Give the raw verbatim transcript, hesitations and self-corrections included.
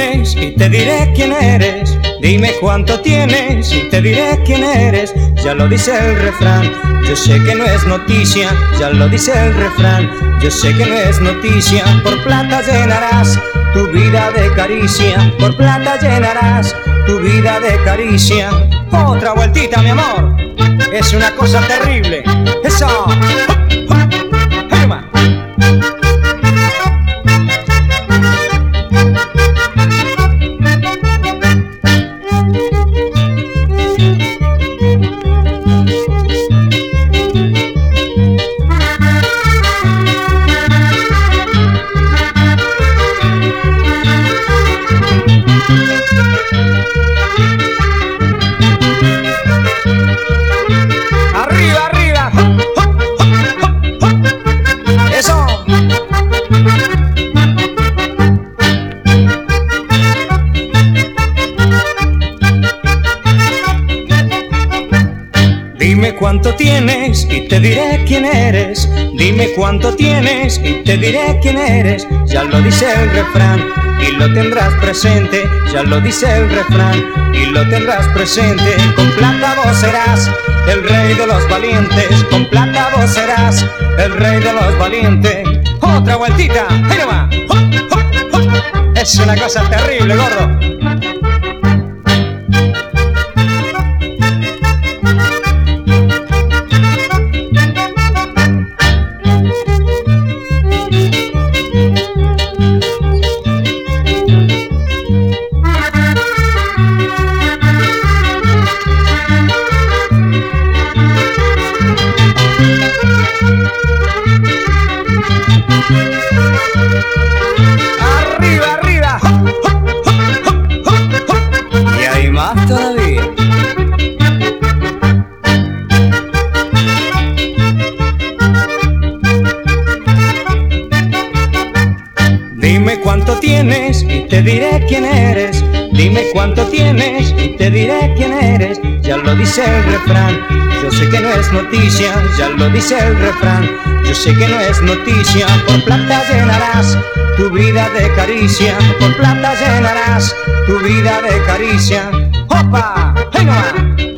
tienes y te diré quién eres. Dime cuánto tienes y te diré quién eres. Ya lo dice el refrán, yo sé que no es noticia. Ya lo dice el refrán, yo sé que no es noticia. Por plata llenarás tu vida de caricia. Por plata llenarás tu vida de caricia. Otra vueltita, mi amor, es una cosa terrible. Eso. Arriba, arriba. Eso. Dime cuánto tienes y te diré quién eres. Dime cuánto tienes y te diré quién eres. Ya lo dice el refrán y lo tendrás presente. Ya lo dice el refrán y lo tendrás presente. Con plata vos serás el rey de los valientes. Con plata vos serás el rey de los valientes. Otra vueltita, ahí nomás. Es una cosa terrible, gordo. Arriba, arriba. Y hay más todavía. Dime cuánto tienes y te diré quién eres. Dime cuánto tienes y te diré quién eres. Ya lo dice el refrán, yo sé que no es noticia. Ya lo dice el refrán, yo sé que no es noticia. Por plata llenarás tu vida de caricia. Por plata llenarás tu vida de caricia. ¡Opa! ¡Hey, nomás!